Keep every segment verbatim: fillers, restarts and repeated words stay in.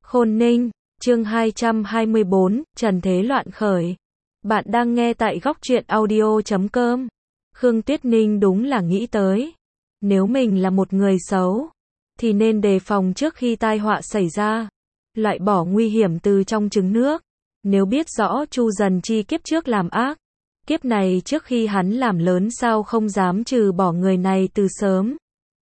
Khôn Ninh, chương hai trăm hai mươi bốn, Trần Thế Loạn Khởi. Bạn đang nghe tại góc truyện audio chấm com. Khương Tuyết Ninh đúng là nghĩ tới. Nếu mình là một người xấu, thì nên đề phòng trước khi tai họa xảy ra. Loại bỏ nguy hiểm từ trong trứng nước. Nếu biết rõ Chu Dần Chi kiếp trước làm ác, kiếp này trước khi hắn làm lớn sao không dám trừ bỏ người này từ sớm.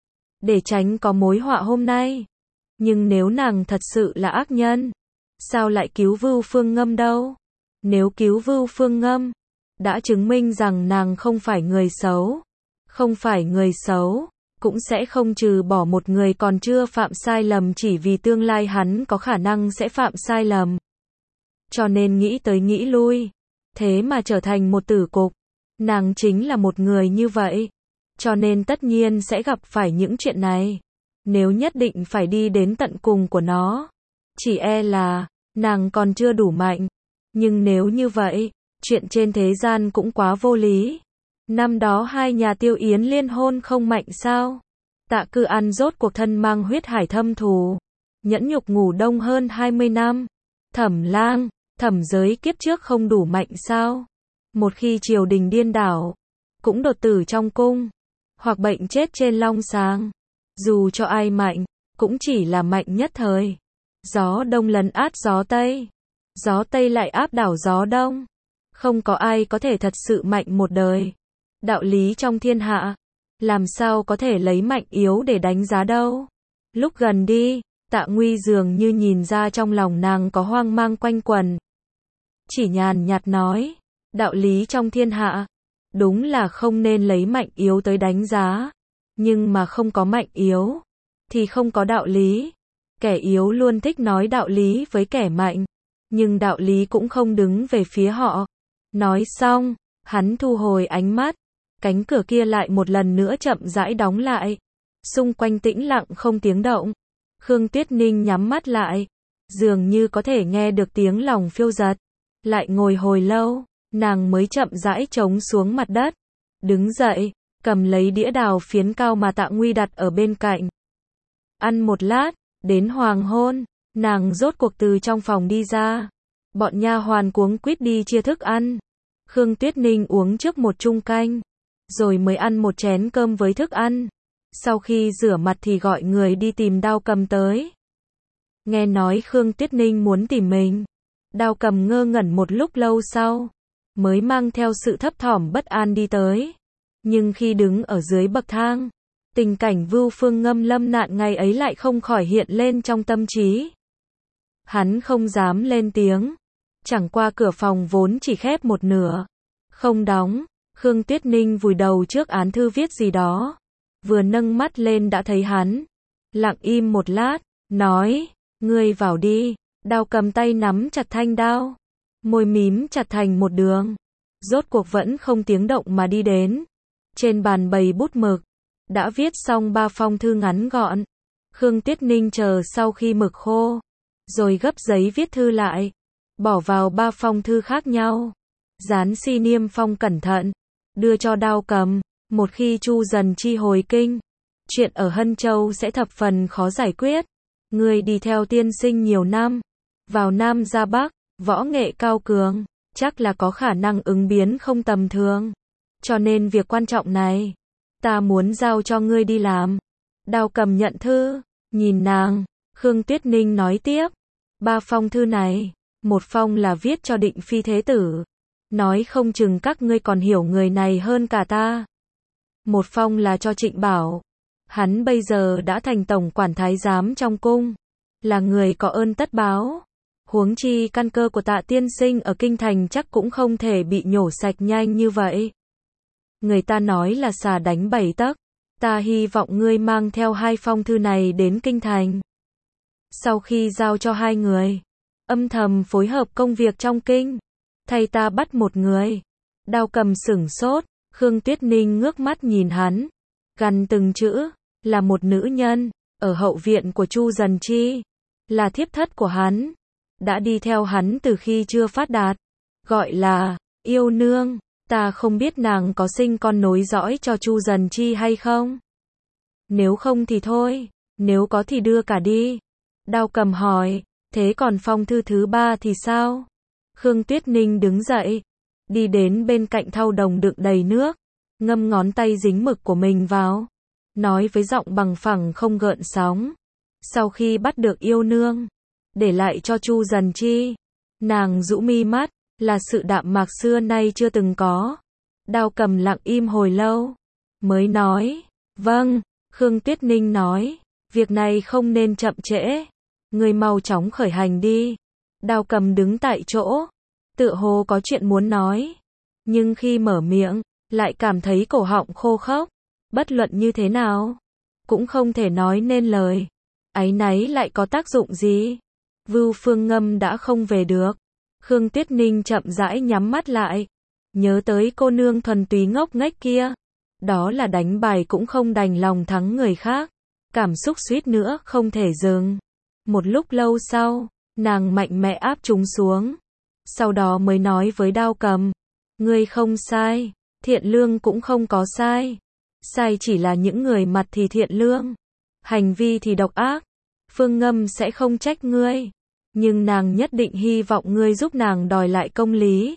Để tránh có mối họa hôm nay. Nhưng nếu nàng thật sự là ác nhân, sao lại cứu Vưu Phương Ngâm đâu? Nếu cứu Vưu Phương Ngâm, đã chứng minh rằng nàng không phải người xấu. Không phải người xấu, cũng sẽ không trừ bỏ một người còn chưa phạm sai lầm chỉ vì tương lai hắn có khả năng sẽ phạm sai lầm. Cho nên nghĩ tới nghĩ lui, thế mà trở thành một tử cục. Nàng chính là một người như vậy, cho nên tất nhiên sẽ gặp phải những chuyện này. Nếu nhất định phải đi đến tận cùng của nó, chỉ e là nàng còn chưa đủ mạnh. Nhưng nếu như vậy, chuyện trên thế gian cũng quá vô lý. Năm đó hai nhà Tiêu Yến liên hôn không mạnh sao? Tạ Cư An rốt cuộc thân mang huyết hải thâm thù, nhẫn nhục ngủ đông hơn hai mươi năm. Thẩm Lang, Thẩm Giới kiếp trước không đủ mạnh sao? Một khi triều đình điên đảo, cũng đột tử trong cung, hoặc bệnh chết trên long sàng. Dù cho ai mạnh, cũng chỉ là mạnh nhất thời. Gió đông lấn át gió tây, gió tây lại áp đảo gió đông. Không có ai có thể thật sự mạnh một đời. Đạo lý trong thiên hạ, làm sao có thể lấy mạnh yếu để đánh giá đâu. Lúc gần đi, Tạ Nguy dường như nhìn ra trong lòng nàng có hoang mang quanh quẩn. Chỉ nhàn nhạt nói, đạo lý trong thiên hạ, đúng là không nên lấy mạnh yếu tới đánh giá. Nhưng mà không có mạnh yếu, thì không có đạo lý. Kẻ yếu luôn thích nói đạo lý với kẻ mạnh, nhưng đạo lý cũng không đứng về phía họ. Nói xong, hắn thu hồi ánh mắt, cánh cửa kia lại một lần nữa chậm rãi đóng lại. Xung quanh tĩnh lặng không tiếng động. Khương Tuyết Ninh nhắm mắt lại, dường như có thể nghe được tiếng lòng phiêu dật. Lại ngồi hồi lâu, nàng mới chậm rãi trống xuống mặt đất, đứng dậy, cầm lấy đĩa đào phiến cao mà Tạ Nguy đặt ở bên cạnh. Ăn một lát, đến hoàng hôn, nàng rốt cuộc từ trong phòng đi ra. Bọn nha hoàn cuống quýt đi chia thức ăn. Khương Tuyết Ninh uống trước một chung canh, rồi mới ăn một chén cơm với thức ăn. Sau khi rửa mặt thì gọi người đi tìm Đao Cầm tới. Nghe nói Khương Tuyết Ninh muốn tìm mình, Đao Cầm ngơ ngẩn một lúc lâu sau, mới mang theo sự thấp thỏm bất an đi tới. Nhưng khi đứng ở dưới bậc thang, tình cảnh Vưu Phương Ngâm lâm nạn ngày ấy lại không khỏi hiện lên trong tâm trí. Hắn không dám lên tiếng. Chẳng qua cửa phòng vốn chỉ khép một nửa, không đóng. Khương Tuyết Ninh vùi đầu trước án thư viết gì đó, vừa nâng mắt lên đã thấy hắn. Lặng im một lát, nói, ngươi vào đi. Đao Cầm tay nắm chặt thanh đao, môi mím chặt thành một đường, rốt cuộc vẫn không tiếng động mà đi đến. Trên bàn bày bút mực, đã viết xong ba phong thư ngắn gọn. Khương Tuyết Ninh chờ sau khi mực khô, rồi gấp giấy viết thư lại, bỏ vào ba phong thư khác nhau, dán xi niêm phong cẩn thận, đưa cho Đao Cầm. Một khi Chu Dần Chi hồi kinh, chuyện ở Hân Châu sẽ thập phần khó giải quyết. Người đi theo tiên sinh nhiều năm, vào Nam ra Bắc, võ nghệ cao cường, chắc là có khả năng ứng biến không tầm thường. Cho nên việc quan trọng này, ta muốn giao cho ngươi đi làm. Đao Cầm nhận thư, nhìn nàng. Khương Tuyết Ninh nói tiếp, ba phong thư này, một phong là viết cho Định Phi Thế Tử, nói không chừng các ngươi còn hiểu người này hơn cả ta. Một phong là cho Trịnh Bảo, hắn bây giờ đã thành tổng quản thái giám trong cung, là người có ơn tất báo. Huống chi căn cơ của Tạ tiên sinh ở kinh thành chắc cũng không thể bị nhổ sạch nhanh như vậy. Người ta nói là xà đánh bảy tấc, ta hy vọng ngươi mang theo hai phong thư này đến kinh thành. Sau khi giao cho hai người, âm thầm phối hợp công việc trong kinh, thay ta bắt một người. Đao Cầm sửng sốt, Khương Tuyết Ninh ngước mắt nhìn hắn, gằn từng chữ, là một nữ nhân, ở hậu viện của Chu Dần Chi, là thiếp thất của hắn, đã đi theo hắn từ khi chưa phát đạt, gọi là yêu nương. Ta không biết nàng có sinh con nối dõi cho Chu Dần Chi hay không? Nếu không thì thôi, nếu có thì đưa cả đi. Đao Cầm hỏi, Thế còn phong thư thứ ba thì sao? Khương Tuyết Ninh đứng dậy, đi đến bên cạnh thau đồng đựng đầy nước, ngâm ngón tay dính mực của mình vào, nói với giọng bằng phẳng không gợn sóng. Sau khi bắt được yêu nương, để lại cho Chu Dần Chi, nàng rũ mi mắt, là sự đạm mạc xưa nay chưa từng có. Đao Cầm lặng im hồi lâu, mới nói, vâng. Khương Tuyết Ninh nói, việc này không nên chậm trễ, ngươi mau chóng khởi hành đi. Đao Cầm đứng tại chỗ, tựa hồ có chuyện muốn nói, nhưng khi mở miệng, lại cảm thấy cổ họng khô khốc, bất luận như thế nào, cũng không thể nói nên lời. Áy náy lại có tác dụng gì? Vưu Phương Ngâm đã không về được. Khương Tuyết Ninh chậm rãi nhắm mắt lại, nhớ tới cô nương thuần túy ngốc nghếch kia. Đó là đánh bài cũng không đành lòng thắng người khác. Cảm xúc suýt nữa không thể dừng. Một lúc lâu sau, nàng mạnh mẽ áp chúng xuống. Sau đó mới nói với Đao Cầm, ngươi không sai, Thiện Lương cũng không có sai. Sai chỉ là những người mặt thì thiện lương, hành vi thì độc ác. Phương Ngâm sẽ không trách ngươi, nhưng nàng nhất định hy vọng ngươi giúp nàng đòi lại công lý.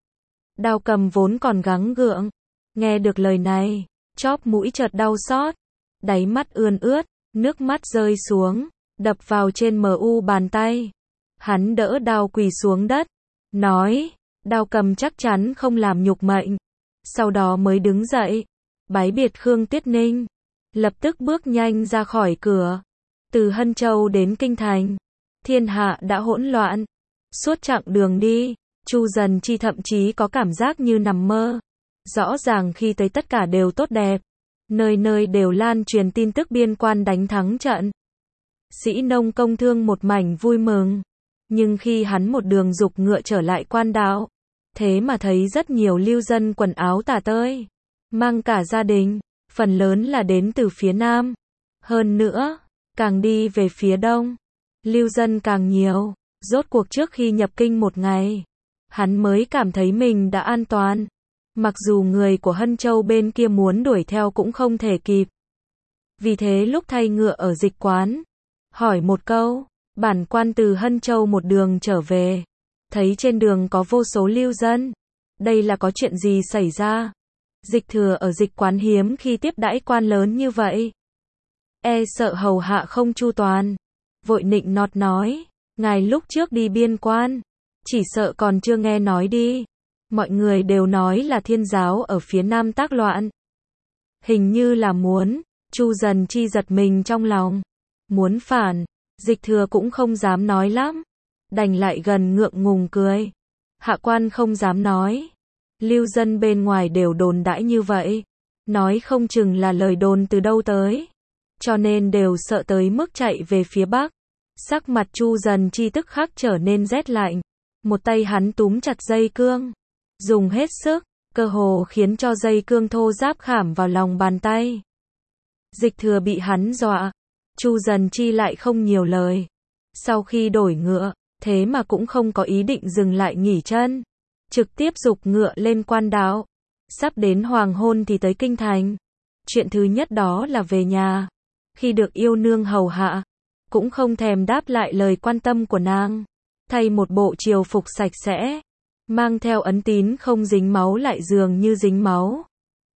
Đao Cầm vốn còn gắng gượng, nghe được lời này, chóp mũi chợt đau xót, đáy mắt ươn ướt, nước mắt rơi xuống, đập vào trên mờ u bàn tay. Hắn đỡ đao quỳ xuống đất, nói, Đao Cầm chắc chắn không làm nhục mệnh. Sau đó mới đứng dậy, bái biệt Khương Tuyết Ninh, lập tức bước nhanh ra khỏi cửa. Từ Hân Châu đến Kinh Thành, thiên hạ đã hỗn loạn. Suốt chặng đường đi, Chu Dần Chi thậm chí có cảm giác như nằm mơ. Rõ ràng khi tới tất cả đều tốt đẹp, nơi nơi đều lan truyền tin tức biên quan đánh thắng trận. Sĩ nông công thương một mảnh vui mừng. Nhưng khi hắn một đường dục ngựa trở lại quan đạo, thế mà thấy rất nhiều lưu dân quần áo tả tơi, mang cả gia đình, phần lớn là đến từ phía Nam. Hơn nữa, càng đi về phía Đông, lưu dân càng nhiều. Rốt cuộc trước khi nhập kinh một ngày, hắn mới cảm thấy mình đã an toàn. Mặc dù người của Hân Châu bên kia muốn đuổi theo cũng không thể kịp. Vì thế lúc thay ngựa ở dịch quán, hỏi một câu, bản quan từ Hân Châu một đường trở về, thấy trên đường có vô số lưu dân. Đây là có chuyện gì xảy ra? Dịch Thừa ở dịch quán hiếm khi tiếp đãi quan lớn như vậy. E sợ hầu hạ không chu toàn. Vội nịnh nọt nói, ngài lúc trước đi biên quan, chỉ sợ còn chưa nghe nói đi. Mọi người đều nói là Thiên giáo ở phía Nam tác loạn. Hình như là muốn. Chu Dần Chi giật mình trong lòng. Muốn phản. Dịch Thừa cũng không dám nói lắm, đành lại gần ngượng ngùng cười. Hạ quan không dám nói. Lưu dân bên ngoài đều đồn đãi như vậy, nói không chừng là lời đồn từ đâu tới, cho nên đều sợ tới mức chạy về phía Bắc. Sắc mặt Chu Dần Chi tức khắc trở nên rét lạnh. Một tay hắn túm chặt dây cương, dùng hết sức, cơ hồ khiến cho dây cương thô ráp khảm vào lòng bàn tay. Dịch Thừa bị hắn dọa. Chu Dần Chi lại không nhiều lời. Sau khi đổi ngựa, thế mà cũng không có ý định dừng lại nghỉ chân, trực tiếp giục ngựa lên quan đạo. Sắp đến hoàng hôn thì tới Kinh Thành. Chuyện thứ nhất đó là về nhà. Khi được yêu nương hầu hạ, cũng không thèm đáp lại lời quan tâm của nàng. Thay một bộ triều phục sạch sẽ, mang theo ấn tín không dính máu lại dường như dính máu.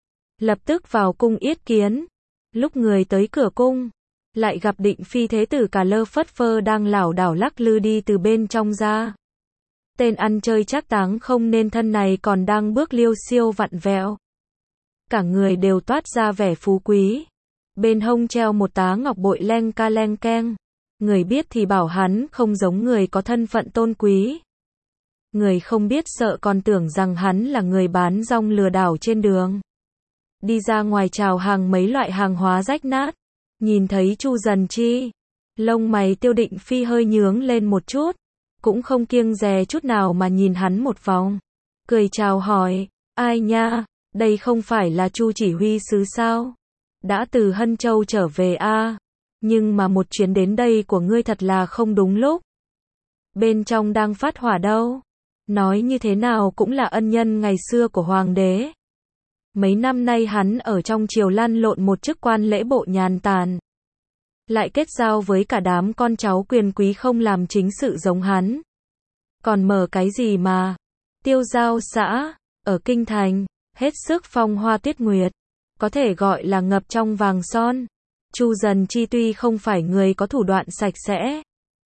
Lập tức vào cung yết kiến. Lúc người tới cửa cung, lại gặp Định Phi Thế Tử Cà Lơ Phất Phơ đang lảo đảo lắc lư đi từ bên trong ra. Tên ăn chơi trác táng không nên thân này còn đang bước liêu xiêu vặn vẹo. Cả người đều toát ra vẻ phú quý. Bên hông treo một tá ngọc bội leng ca leng keng. Người biết thì bảo hắn không giống người có thân phận tôn quý. Người không biết sợ còn tưởng rằng hắn là người bán rong lừa đảo trên đường. Đi ra ngoài chào hàng mấy loại hàng hóa rách nát. Nhìn thấy Chu Dần Chi, lông mày Tiêu Định Phi hơi nhướng lên một chút, cũng không kiêng dè chút nào mà nhìn hắn một vòng, cười chào hỏi, ai nha, đây không phải là Chu chỉ huy sứ sao? Đã từ Hân Châu trở về a, à? Nhưng mà một chuyến đến đây của ngươi thật là không đúng lúc. Bên trong đang phát hỏa đâu? Nói như thế nào cũng là ân nhân ngày xưa của hoàng đế. Mấy năm nay hắn ở trong triều lăn lộn một chức quan lễ bộ nhàn tản. lại kết giao với cả đám con cháu quyền quý không làm chính sự giống hắn. Còn mở cái gì mà tiêu giao xã, ở kinh thành, hết sức phong hoa tuyết nguyệt, có thể gọi là ngập trong vàng son. Chu Dần Chi tuy không phải người có thủ đoạn sạch sẽ,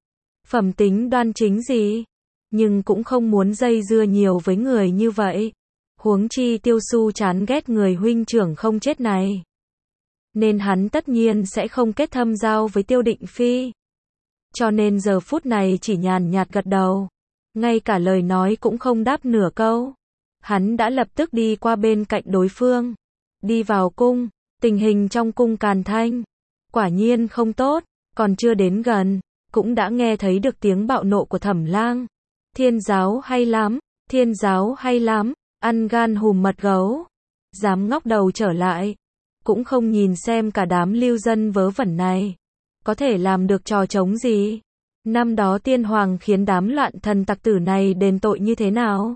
phẩm tính đoan chính gì, nhưng cũng không muốn dây dưa nhiều với người như vậy. Huống chi Tiêu Xu chán ghét người huynh trưởng không chết này, nên hắn tất nhiên sẽ không kết thâm giao với Tiêu Định Phi. Cho nên giờ phút này chỉ nhàn nhạt gật đầu, ngay cả lời nói cũng không đáp nửa câu. Hắn đã lập tức đi qua bên cạnh đối phương, đi vào cung. Tình hình trong cung Càn Thanh quả nhiên không tốt, còn chưa đến gần, cũng đã nghe thấy được tiếng bạo nộ của Thẩm Lang. Thiên giáo hay lắm, thiên giáo hay lắm, ăn gan hùm mật gấu, dám ngóc đầu trở lại, cũng không nhìn xem cả đám lưu dân vớ vẩn này có thể làm được trò trống gì. Năm đó tiên hoàng khiến đám loạn thần tặc tử này đền tội như thế nào,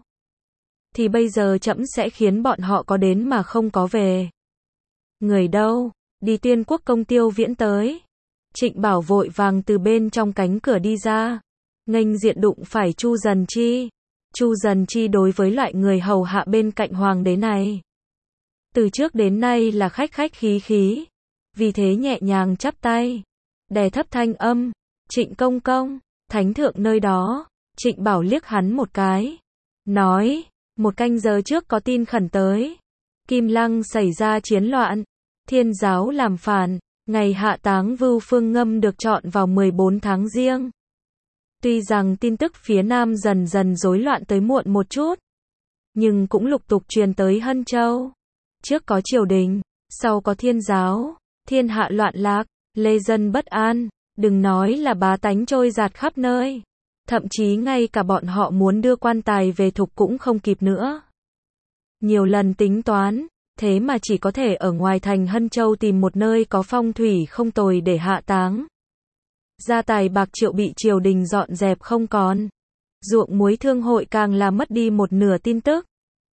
thì bây giờ trẫm sẽ khiến bọn họ có đến mà không có về. Người đâu? Đi Tuyên Quốc công Tiêu Viễn tới. Trịnh Bảo vội vàng từ bên trong cánh cửa đi ra, nghênh diện đụng phải Chu Dần Chi. Chu Dần Chi đối với loại người hầu hạ bên cạnh hoàng đế này, từ trước đến nay là khách khách khí khí, vì thế nhẹ nhàng chắp tay, đè thấp thanh âm, Trịnh công công, thánh thượng nơi đó. Trịnh Bảo liếc hắn một cái, nói, một canh giờ trước có tin khẩn tới, Kim Lăng xảy ra chiến loạn, thiên giáo làm phản, ngày hạ táng Vưu Phương Ngâm được chọn vào mười bốn tháng Giêng. Tuy rằng tin tức phía Nam dần dần rối loạn tới muộn một chút, nhưng cũng lục tục truyền tới Hân Châu. Trước có triều đình, sau có thiên giáo, thiên hạ loạn lạc, lê dân bất an, đừng nói là bá tánh trôi dạt khắp nơi. Thậm chí ngay cả bọn họ muốn đưa quan tài về thục cũng không kịp nữa. Nhiều lần tính toán, thế mà chỉ có thể ở ngoài thành Hân Châu tìm một nơi có phong thủy không tồi để hạ táng. Gia tài bạc triệu bị triều đình dọn dẹp không còn. Ruộng muối thương hội càng là mất đi một nửa tin tức.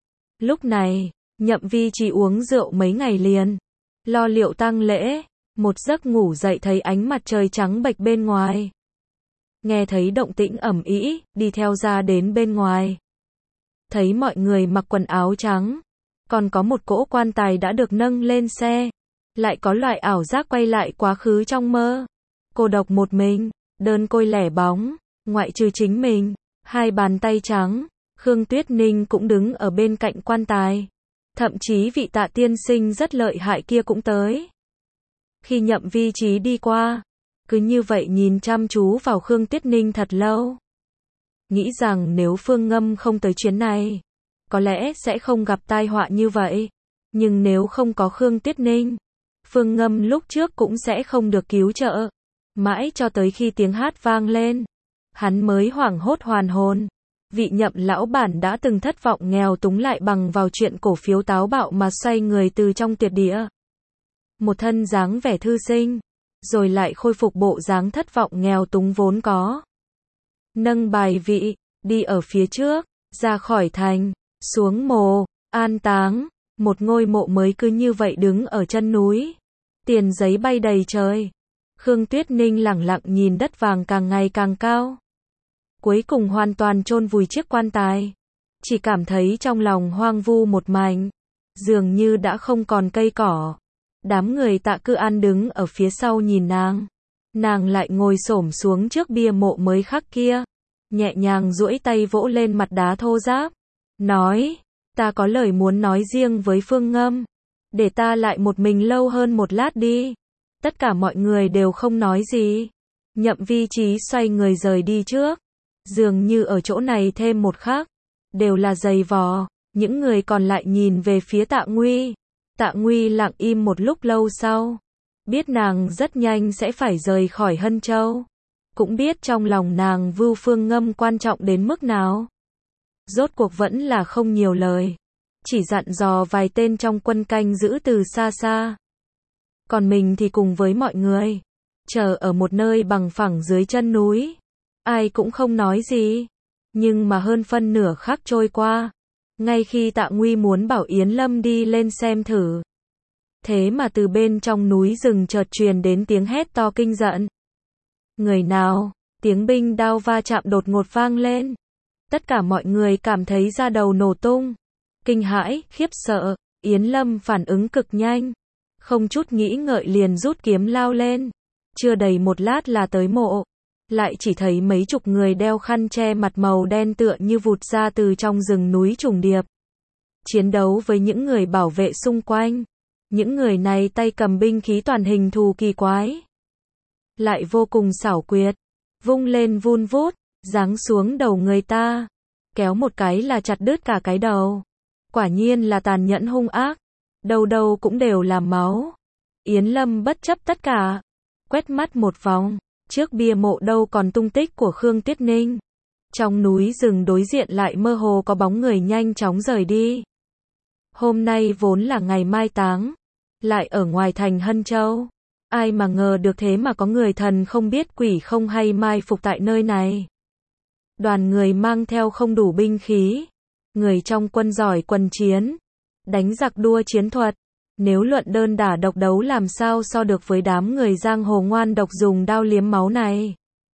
Lúc này, Nhậm Vi chỉ uống rượu mấy ngày liền, lo liệu tang lễ, một giấc ngủ dậy thấy ánh mặt trời trắng bệch bên ngoài. Nghe thấy động tĩnh ầm ĩ, đi theo ra đến bên ngoài. Thấy mọi người mặc quần áo trắng, còn có một cỗ quan tài đã được nâng lên xe, lại có loại ảo giác quay lại quá khứ trong mơ. Cô độc một mình, đơn côi lẻ bóng, ngoại trừ chính mình, hai bàn tay trắng, Khương Tuyết Ninh cũng đứng ở bên cạnh quan tài. Thậm chí vị Tạ tiên sinh rất lợi hại kia cũng tới. Khi Nhậm Vi Trí đi qua, cứ như vậy nhìn chăm chú vào Khương Tuyết Ninh thật lâu. Nghĩ rằng nếu Phương Ngâm không tới chuyến này, có lẽ sẽ không gặp tai họa như vậy. Nhưng nếu không có Khương Tuyết Ninh, Phương Ngâm lúc trước cũng sẽ không được cứu trợ. Mãi cho tới khi tiếng hát vang lên, hắn mới hoảng hốt hoàn hồn. Vị Nhậm lão bản đã từng thất vọng nghèo túng lại bằng vào chuyện cổ phiếu táo bạo mà xoay người từ trong tuyệt địa. Một thân dáng vẻ thư sinh, rồi lại khôi phục bộ dáng thất vọng nghèo túng vốn có. Nâng bài vị, đi ở phía trước, ra khỏi thành, xuống mồ, an táng, một ngôi mộ mới cứ như vậy đứng ở chân núi. Tiền giấy bay đầy trời. Khương Tuyết Ninh lẳng lặng nhìn đất vàng càng ngày càng cao. Cuối cùng hoàn toàn chôn vùi chiếc quan tài. Chỉ cảm thấy trong lòng hoang vu một mảnh, dường như đã không còn cây cỏ. Đám người Tạ Cư An đứng ở phía sau nhìn nàng. Nàng lại ngồi xổm xuống trước bia mộ mới khắc kia, nhẹ nhàng duỗi tay vỗ lên mặt đá thô ráp, nói, ta có lời muốn nói riêng với Phương Ngâm, để ta lại một mình lâu hơn một lát đi. Tất cả mọi người đều không nói gì. Nhậm Vi Trí xoay người rời đi trước, dường như ở chỗ này thêm một khắc, đều là giày vò. Những người còn lại nhìn về phía Tạ Nguy. Tạ Nguy lặng im một lúc lâu sau, biết nàng rất nhanh sẽ phải rời khỏi Hân Châu, cũng biết trong lòng nàng Vưu Phương Ngâm quan trọng đến mức nào. Rốt cuộc vẫn là không nhiều lời, chỉ dặn dò vài tên trong quân canh giữ từ xa xa. Còn mình thì cùng với mọi người, chờ ở một nơi bằng phẳng dưới chân núi. Ai cũng không nói gì, nhưng mà hơn phân nửa khắc trôi qua, ngay khi Tạ Nguy muốn bảo Yến Lâm đi lên xem thử, Thế mà từ bên trong núi rừng chợt truyền đến tiếng hét to kinh giận. Người nào? Tiếng binh đao va chạm đột ngột vang lên. Tất cả mọi người cảm thấy da đầu nổ tung. Kinh hãi, khiếp sợ, Yến Lâm phản ứng cực nhanh. Không chút nghĩ ngợi liền rút kiếm lao lên. Chưa đầy một lát là tới mộ. Lại chỉ thấy mấy chục người đeo khăn che mặt màu đen tựa như vụt ra từ trong rừng núi trùng điệp. Chiến đấu với những người bảo vệ xung quanh. Những người này tay cầm binh khí toàn hình thù kỳ quái. Lại vô cùng xảo quyệt. Vung lên vun vút, giáng xuống đầu người ta. Kéo một cái là chặt đứt cả cái đầu. Quả nhiên là tàn nhẫn hung ác. Đầu đầu cũng đều là máu. Yến Lâm bất chấp tất cả. Quét mắt một vòng. Trước bia mộ đâu còn tung tích của Khương Tuyết Ninh. Trong núi rừng đối diện lại mơ hồ có bóng người nhanh chóng rời đi. Hôm nay vốn là ngày mai táng. Lại ở ngoài thành Hân Châu. Ai mà ngờ được thế mà có người thần không biết quỷ không hay mai phục tại nơi này. Đoàn người mang theo không đủ binh khí. Người trong quân giỏi quân chiến. Đánh giặc đua chiến thuật. Nếu luận đơn đả độc đấu làm sao so được với đám người giang hồ ngoan độc dùng đao liếm máu này.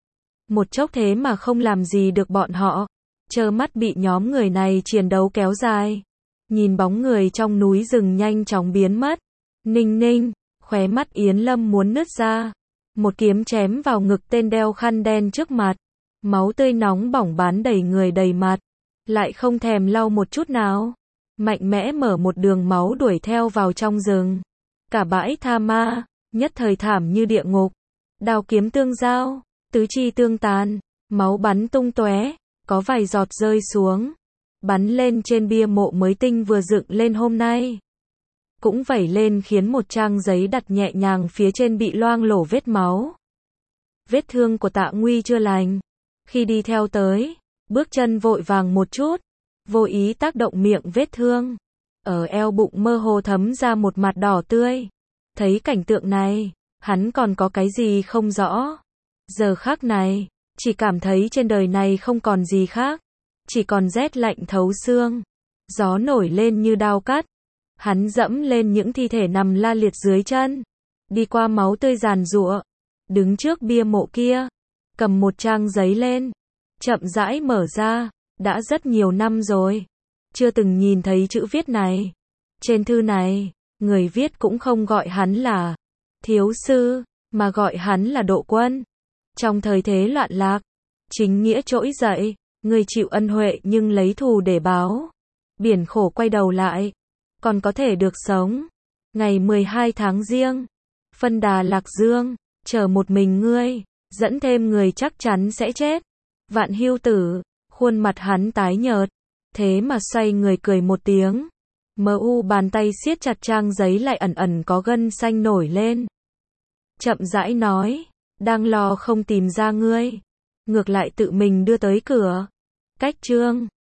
Một chốc thế mà không làm gì được bọn họ. Trơ mắt bị nhóm người này chiến đấu kéo dài. Nhìn bóng người trong núi rừng nhanh chóng biến mất. Ninh ninh, khóe mắt Yến Lâm muốn nứt ra. Một kiếm chém vào ngực tên đeo khăn đen trước mặt. Máu tươi nóng bỏng bắn đầy người đầy mặt. Lại không thèm lau một chút nào. Mạnh mẽ mở một đường máu đuổi theo vào trong rừng. Cả bãi tha ma, nhất thời thảm như địa ngục. Đao kiếm tương giao, tứ chi tương tàn, máu bắn tung tóe, có vài giọt rơi xuống. Bắn lên trên bia mộ mới tinh vừa dựng lên hôm nay. Cũng vẩy lên khiến một trang giấy đặt nhẹ nhàng phía trên bị loang lổ vết máu. Vết thương của Tạ Nguy chưa lành. Khi đi theo tới, bước chân vội vàng một chút. Vô ý tác động miệng vết thương. Ở eo bụng mơ hồ thấm ra một mặt đỏ tươi. Thấy cảnh tượng này, hắn còn có cái gì không rõ. Giờ khắc này, chỉ cảm thấy trên đời này không còn gì khác. Chỉ còn rét lạnh thấu xương. Gió nổi lên như đao cắt. Hắn dẫm lên những thi thể nằm la liệt dưới chân. Đi qua máu tươi giàn giụa. Đứng trước bia mộ kia. Cầm một trang giấy lên. Chậm rãi mở ra. Đã rất nhiều năm rồi. Chưa từng nhìn thấy chữ viết này. Trên thư này, người viết cũng không gọi hắn là thiếu sư, mà gọi hắn là Độ Quân. Trong thời thế loạn lạc, chính nghĩa trỗi dậy, người chịu ân huệ nhưng lấy thù để báo. Biển khổ quay đầu lại, còn có thể được sống. Ngày mười hai tháng Giêng, phân đà Lạc Dương, chờ một mình ngươi, dẫn thêm người chắc chắn sẽ chết. Vạn Hưu Tử, khuôn mặt hắn tái nhợt, thế mà xoay người cười một tiếng. Mờ u bàn tay siết chặt trang giấy lại ẩn ẩn có gân xanh nổi lên. Chậm rãi nói, đang lo không tìm ra ngươi, ngược lại tự mình đưa tới cửa. Cách chương